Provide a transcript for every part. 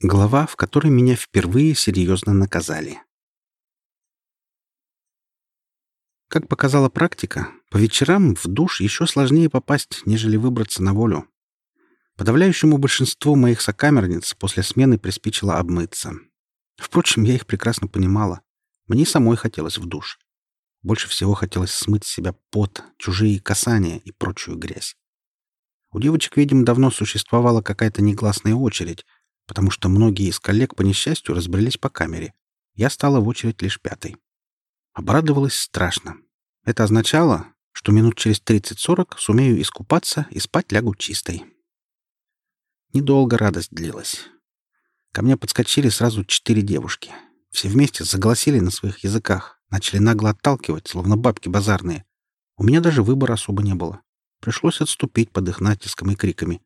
Глава, в которой меня впервые серьезно наказали. Как показала практика, по вечерам в душ еще сложнее попасть, нежели выбраться на волю. Подавляющему большинству моих сокамерниц после смены приспичило обмыться. Впрочем, я их прекрасно понимала. Мне самой хотелось в душ. Больше всего хотелось смыть с себя пот, чужие касания и прочую грязь. У девочек, видимо, давно существовала какая-то негласная очередь, потому что многие из коллег, по несчастью, разбрелись по камере. Я стала в очередь лишь пятой. Обрадовалась страшно. Это означало, что минут через 30-40 сумею искупаться и спать лягу чистой. Недолго радость длилась. Ко мне подскочили сразу 4 девушки. Все вместе заголосили на своих языках, начали нагло отталкивать, словно бабки базарные. У меня даже выбора особо не было. Пришлось отступить под их натиском и криками.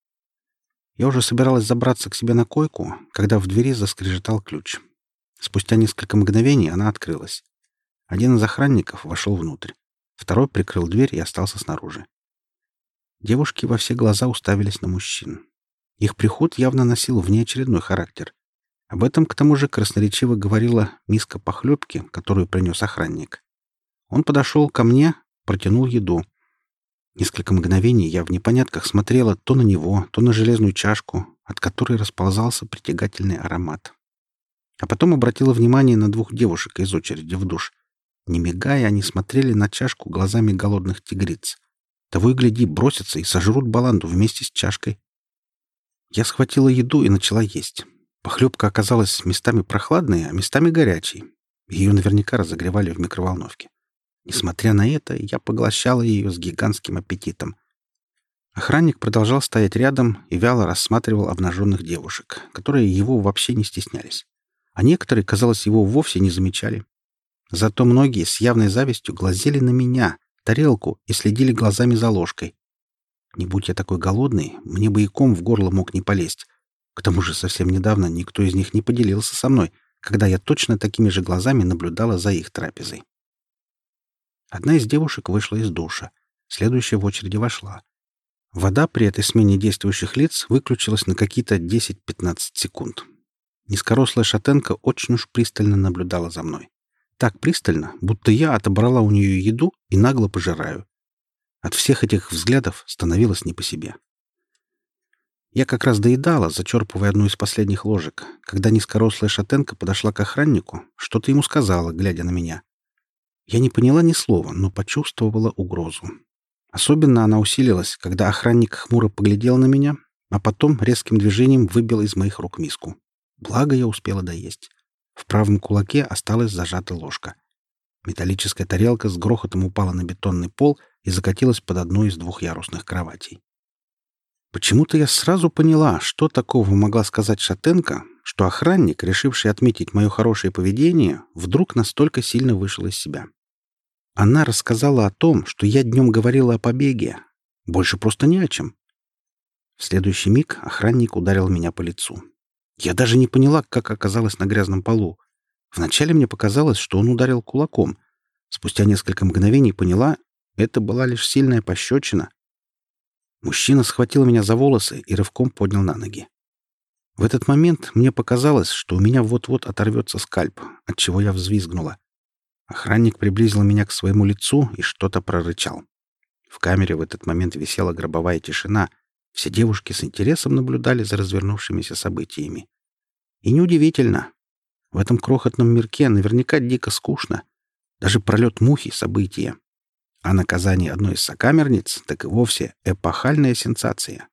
Я уже собиралась забраться к себе на койку, когда в двери заскрежетал ключ. Спустя несколько мгновений она открылась. Один из охранников вошел внутрь. Второй прикрыл дверь и остался снаружи. Девушки во все глаза уставились на мужчин. Их приход явно носил внеочередной характер. Об этом, к тому же, красноречиво говорила миска похлебки, которую принес охранник. Он подошел ко мне, протянул еду. Несколько мгновений я в непонятках смотрела то на него, то на железную чашку, от которой расползался притягательный аромат. А потом обратила внимание на 2 девушек из очереди в душ. Не мигая, они смотрели на чашку глазами голодных тигриц. Того и гляди, бросятся и сожрут баланду вместе с чашкой. Я схватила еду и начала есть. Похлебка оказалась местами прохладной, а местами горячей. Ее наверняка разогревали в микроволновке. Несмотря на это, я поглощала ее с гигантским аппетитом. Охранник продолжал стоять рядом и вяло рассматривал обнаженных девушек, которые его вообще не стеснялись. А некоторые, казалось, его вовсе не замечали. Зато многие с явной завистью глазели на меня, тарелку, и следили глазами за ложкой. Не будь я такой голодный, мне бы и ком в горло мог не полезть. К тому же совсем недавно никто из них не поделился со мной, когда я точно такими же глазами наблюдала за их трапезой. Одна из девушек вышла из душа. Следующая в очереди вошла. Вода при этой смене действующих лиц выключилась на какие-то 10-15 секунд. Низкорослая шатенка очень уж пристально наблюдала за мной. Так пристально, будто я отобрала у нее еду и нагло пожираю. От всех этих взглядов становилось не по себе. Я как раз доедала, зачерпывая одну из последних ложек, когда низкорослая шатенка подошла к охраннику, что-то ему сказала, глядя на меня. Я не поняла ни слова, но почувствовала угрозу. Особенно она усилилась, когда охранник хмуро поглядел на меня, а потом резким движением выбил из моих рук миску. Благо я успела доесть. В правом кулаке осталась зажата ложка. Металлическая тарелка с грохотом упала на бетонный пол и закатилась под одну из 2-ярусных кроватей. Почему-то я сразу поняла, что такого могла сказать шатенка, что охранник, решивший отметить мое хорошее поведение, вдруг настолько сильно вышел из себя. Она рассказала о том, что я днем говорила о побеге. Больше просто не о чем. В следующий миг охранник ударил меня по лицу. Я даже не поняла, как оказалась на грязном полу. Вначале мне показалось, что он ударил кулаком. Спустя несколько мгновений поняла, это была лишь сильная пощечина. Мужчина схватил меня за волосы и рывком поднял на ноги. В этот момент мне показалось, что у меня вот-вот оторвется скальп, отчего я взвизгнула. Охранник приблизил меня к своему лицу и что-то прорычал. В камере в этот момент висела гробовая тишина. Все девушки с интересом наблюдали за развернувшимися событиями. И неудивительно. В этом крохотном мирке наверняка дико скучно. Даже пролет мухи — события. А наказание одной из сокамерниц так и вовсе эпохальная сенсация.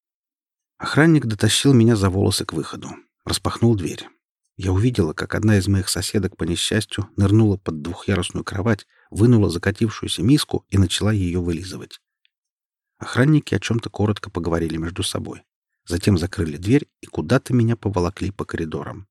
Охранник дотащил меня за волосы к выходу. Распахнул дверь. Я увидела, как одна из моих соседок по несчастью нырнула под 2-ярусную кровать, вынула закатившуюся миску и начала ее вылизывать. Охранники о чем-то коротко поговорили между собой. Затем закрыли дверь и куда-то меня поволокли по коридорам.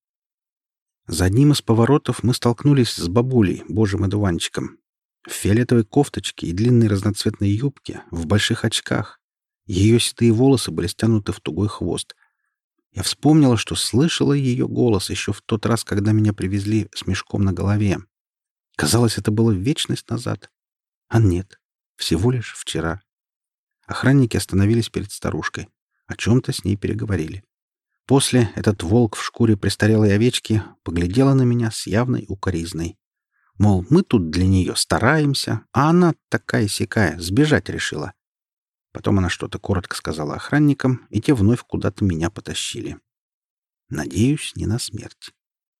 За одним из поворотов мы столкнулись с бабулей, божьим одуванчиком. В фиолетовой кофточке и длинной разноцветной юбке, в больших очках. Ее седые волосы были стянуты в тугой хвост. Я вспомнила, что слышала ее голос еще в тот раз, когда меня привезли с мешком на голове. Казалось, это было вечность назад. А нет, всего лишь вчера. Охранники остановились перед старушкой. О чем-то с ней переговорили. После этот волк в шкуре престарелой овечки поглядела на меня с явной укоризной. Мол, мы тут для нее стараемся, а она такая-сякая, сбежать решила. Потом она что-то коротко сказала охранникам, и те вновь куда-то меня потащили. Надеюсь, не на смерть.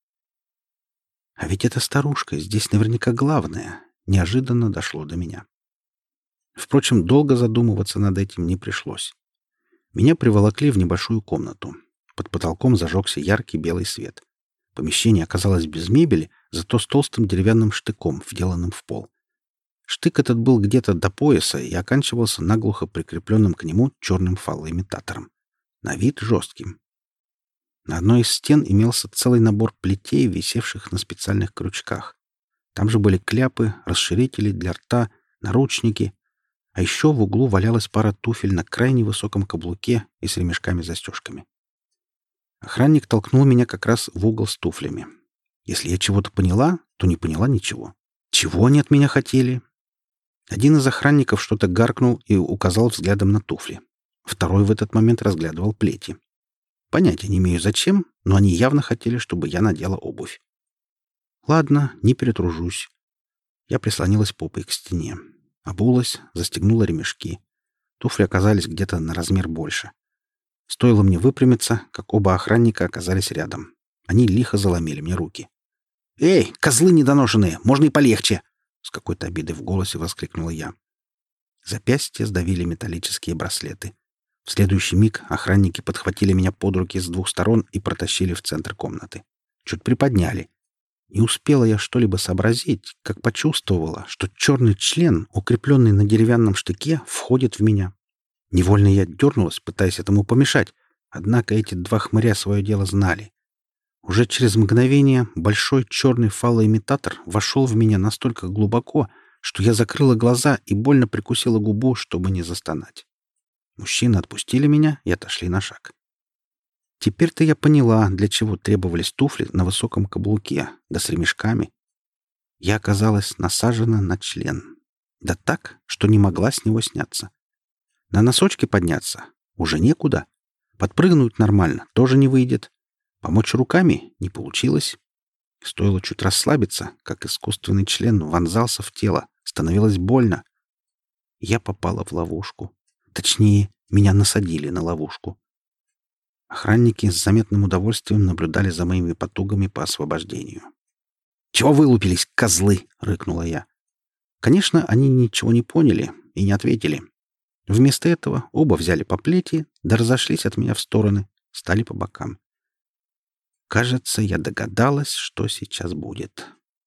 А ведь эта старушка здесь наверняка главная. Неожиданно дошло до меня. Впрочем, долго задумываться над этим не пришлось. Меня приволокли в небольшую комнату. Под потолком зажегся яркий белый свет. Помещение оказалось без мебели, зато с толстым деревянным штыком, вделанным в пол. Штык этот был где-то до пояса и оканчивался наглухо прикрепленным к нему черным фалоимитатором. На вид жестким. На одной из стен имелся целый набор плетей, висевших на специальных крючках. Там же были кляпы, расширители для рта, наручники. А еще в углу валялась пара туфель на крайне высоком каблуке и с ремешками-застежками. Охранник толкнул меня как раз в угол с туфлями. Если я чего-то поняла, то не поняла ничего. Чего они от меня хотели? Один из охранников что-то гаркнул и указал взглядом на туфли. Второй в этот момент разглядывал плети. Понятия не имею зачем, но они явно хотели, чтобы я надела обувь. Ладно, не перетружусь. Я прислонилась попой к стене. Обулась, застегнула ремешки. Туфли оказались где-то на размер больше. Стоило мне выпрямиться, как оба охранника оказались рядом. Они лихо заломили мне руки. «Эй, козлы недоношенные, можно и полегче!» С какой-то обидой в голосе воскликнула я. Запястья сдавили металлические браслеты. В следующий миг охранники подхватили меня под руки с двух сторон и протащили в центр комнаты. Чуть приподняли. Не успела я что-либо сообразить, как почувствовала, что черный член, укрепленный на деревянном штыке, входит в меня. Невольно я дернулась, пытаясь этому помешать, однако эти два хмыря свое дело знали. Уже через мгновение большой черный фалоимитатор вошел в меня настолько глубоко, что я закрыла глаза и больно прикусила губу, чтобы не застонать. Мужчины отпустили меня и отошли на шаг. Теперь-то я поняла, для чего требовались туфли на высоком каблуке, да с ремешками. Я оказалась насажена на член. Да так, что не могла с него сняться. На носочки подняться уже некуда. Подпрыгнуть нормально тоже не выйдет. Помочь руками не получилось. Стоило чуть расслабиться, как искусственный член вонзался в тело. Становилось больно. Я попала в ловушку. Точнее, меня насадили на ловушку. Охранники с заметным удовольствием наблюдали за моими потугами по освобождению. «Чего вылупились, козлы?» — рыкнула я. Конечно, они ничего не поняли и не ответили. Вместо этого оба взяли по плети, да разошлись от меня в стороны, стали по бокам. Кажется, я догадалась, что сейчас будет.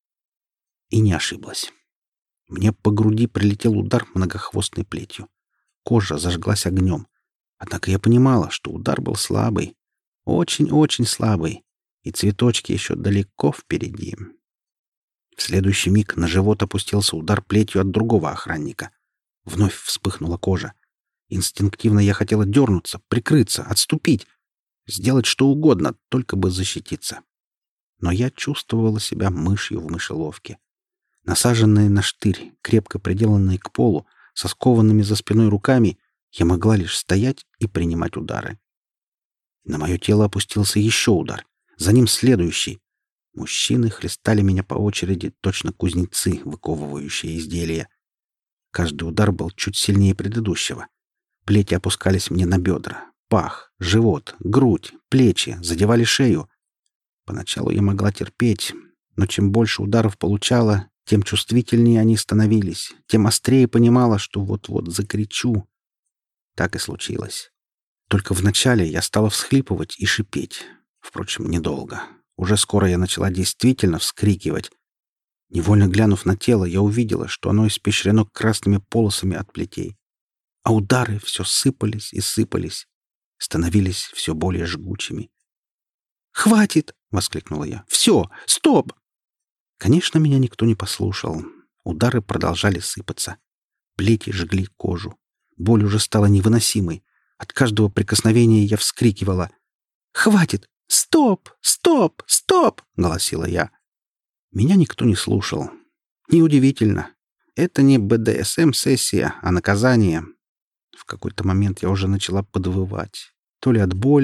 И не ошиблась. Мне по груди прилетел удар многохвостной плетью. Кожа зажглась огнем. Однако я понимала, что удар был слабый. Очень-очень слабый. И цветочки еще далеко впереди. В следующий миг на живот опустился удар плетью от другого охранника. Вновь вспыхнула кожа. Инстинктивно я хотела дернуться, прикрыться, отступить. Сделать что угодно, только бы защититься. Но я чувствовала себя мышью в мышеловке. Насаженная на штырь, крепко приделанная к полу, со скованными за спиной руками, я могла лишь стоять и принимать удары. На мое тело опустился еще удар. За ним следующий. Мужчины хлестали меня по очереди, точно кузнецы, выковывающие изделия. Каждый удар был чуть сильнее предыдущего. Плети опускались мне на бедра, пах, живот, грудь, плечи, задевали шею. Поначалу я могла терпеть, но чем больше ударов получала, тем чувствительнее они становились, тем острее понимала, что вот-вот закричу. Так и случилось. Только вначале я стала всхлипывать и шипеть. Впрочем, недолго. Уже скоро я начала действительно вскрикивать. Невольно глянув на тело, я увидела, что оно испещрено красными полосами от плетей. А удары все сыпались и сыпались, становились все более жгучими. «Хватит!» — воскликнула я. «Все! Стоп!» Конечно, меня никто не послушал. Удары продолжали сыпаться. Плети жгли кожу. Боль уже стала невыносимой. От каждого прикосновения я вскрикивала. «Хватит! Стоп! Стоп! Стоп!» — голосила я. Меня никто не слушал. Неудивительно. Это не БДСМ-сессия, а наказание. В какой-то момент я уже начала подвывать. То ли от боли,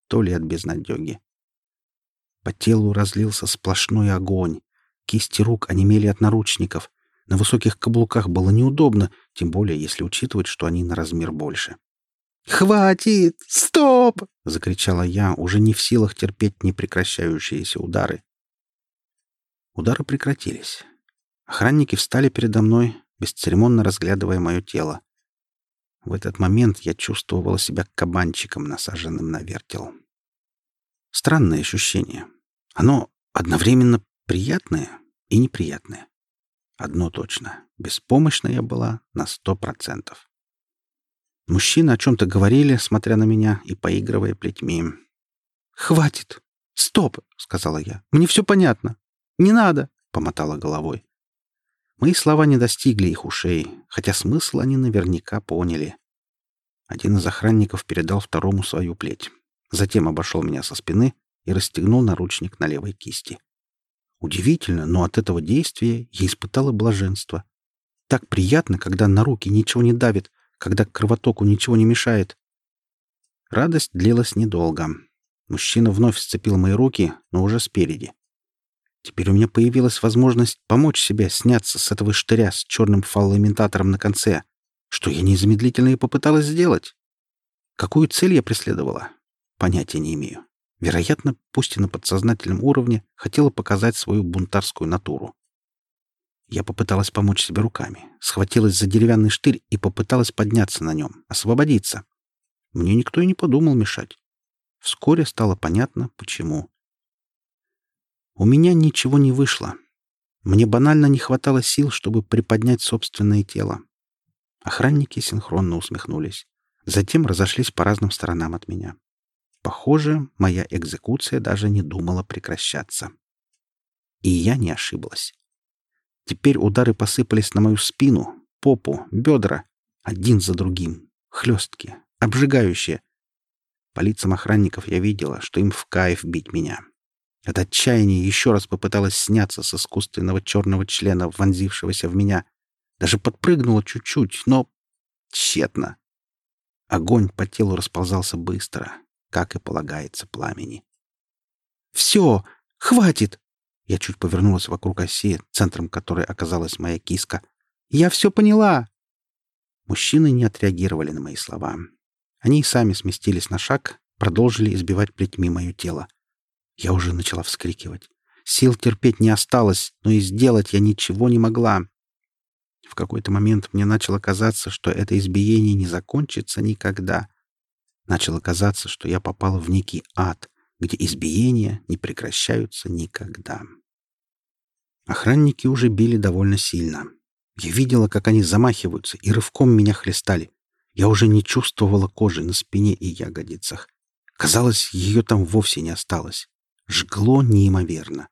то ли от безнадеги. По телу разлился сплошной огонь. Кисти рук онемели от наручников. На высоких каблуках было неудобно, тем более если учитывать, что они на размер больше. «Хватит! Стоп!» — закричала я, уже не в силах терпеть непрекращающиеся удары. Удары прекратились. Охранники встали передо мной, бесцеремонно разглядывая мое тело. В этот момент я чувствовала себя кабанчиком, насаженным на вертел. Странное ощущение. Оно одновременно приятное и неприятное. Одно точно. Беспомощна я была на 100%. Мужчины о чем-то говорили, смотря на меня и поигрывая плетьми. «Хватит! Стоп!» — сказала я. «Мне все понятно. Не надо!» — помотала головой. Мои слова не достигли их ушей, хотя смысл они наверняка поняли. Один из охранников передал второму свою плеть. Затем обошел меня со спины и расстегнул наручник на левой кисти. Удивительно, но от этого действия я испытала блаженство. Так приятно, когда на руки ничего не давит, когда кровотоку ничего не мешает. Радость длилась недолго. Мужчина вновь сцепил мои руки, но уже спереди. Теперь у меня появилась возможность помочь себе сняться с этого штыря с черным фалоимитатором на конце, что я незамедлительно и попыталась сделать. Какую цель я преследовала? Понятия не имею. Вероятно, пусть и на подсознательном уровне, хотела показать свою бунтарскую натуру. Я попыталась помочь себе руками, схватилась за деревянный штырь и попыталась подняться на нем, освободиться. Мне никто и не подумал мешать. Вскоре стало понятно, почему. У меня ничего не вышло. Мне банально не хватало сил, чтобы приподнять собственное тело. Охранники синхронно усмехнулись. Затем разошлись по разным сторонам от меня. Похоже, моя экзекуция даже не думала прекращаться. И я не ошиблась. Теперь удары посыпались на мою спину, попу, бедра, один за другим, хлесткие, обжигающие. По лицам охранников я видела, что им в кайф бить меня. От отчаяния еще раз попыталась сняться с искусственного черного члена, вонзившегося в меня. Даже подпрыгнула чуть-чуть, но тщетно. Огонь по телу расползался быстро, как и полагается пламени. «Все! Хватит!» Я чуть повернулась вокруг оси, центром которой оказалась моя киска. «Я все поняла!» Мужчины не отреагировали на мои слова. Они и сами сместились на шаг, продолжили избивать плетьми мое тело. Я уже начала вскрикивать. Сил терпеть не осталось, но и сделать я ничего не могла. В какой-то момент мне начало казаться, что это избиение не закончится никогда. Начало казаться, что я попала в некий ад, где избиения не прекращаются никогда. Охранники уже били довольно сильно. Я видела, как они замахиваются и рывком меня хлестали. Я уже не чувствовала кожи на спине и ягодицах. Казалось, ее там вовсе не осталось. Жгло неимоверно.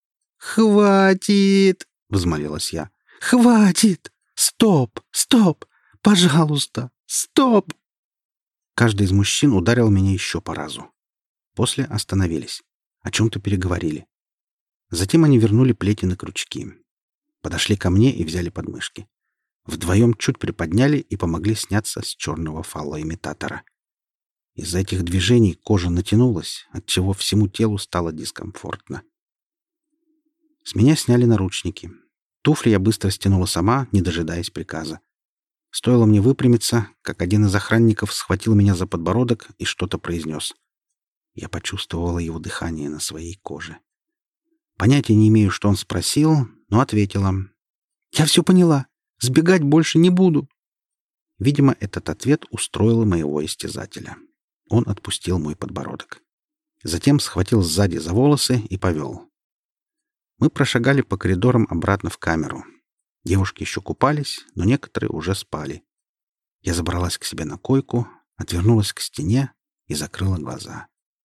«Хватит!» — взмолилась я. «Хватит! Стоп! Стоп! Пожалуйста! Стоп!» Каждый из мужчин ударил меня еще по разу. После остановились. О чем-то переговорили. Затем они вернули плети на крючки. Подошли ко мне и взяли подмышки. Вдвоем чуть приподняли и помогли сняться с черного фалоимитатора. Из-за этих движений кожа натянулась, отчего всему телу стало дискомфортно. С меня сняли наручники. Туфли я быстро стянула сама, не дожидаясь приказа. Стоило мне выпрямиться, как один из охранников схватил меня за подбородок и что-то произнес. Я почувствовала его дыхание на своей коже. Понятия не имею, что он спросил, но ответила. «Я все поняла. Сбегать больше не буду». Видимо, этот ответ устроил моего истязателя. Он отпустил мой подбородок. Затем схватил сзади за волосы и повел. Мы прошагали по коридорам обратно в камеру. Девушки еще купались, но некоторые уже спали. Я забралась к себе на койку, отвернулась к стене и закрыла глаза.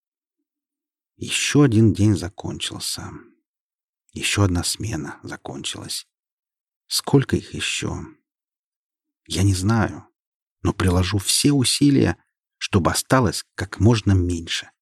Еще один день закончился. Еще одна смена закончилась. Сколько их еще? Я не знаю, но приложу все усилия, чтобы осталось как можно меньше.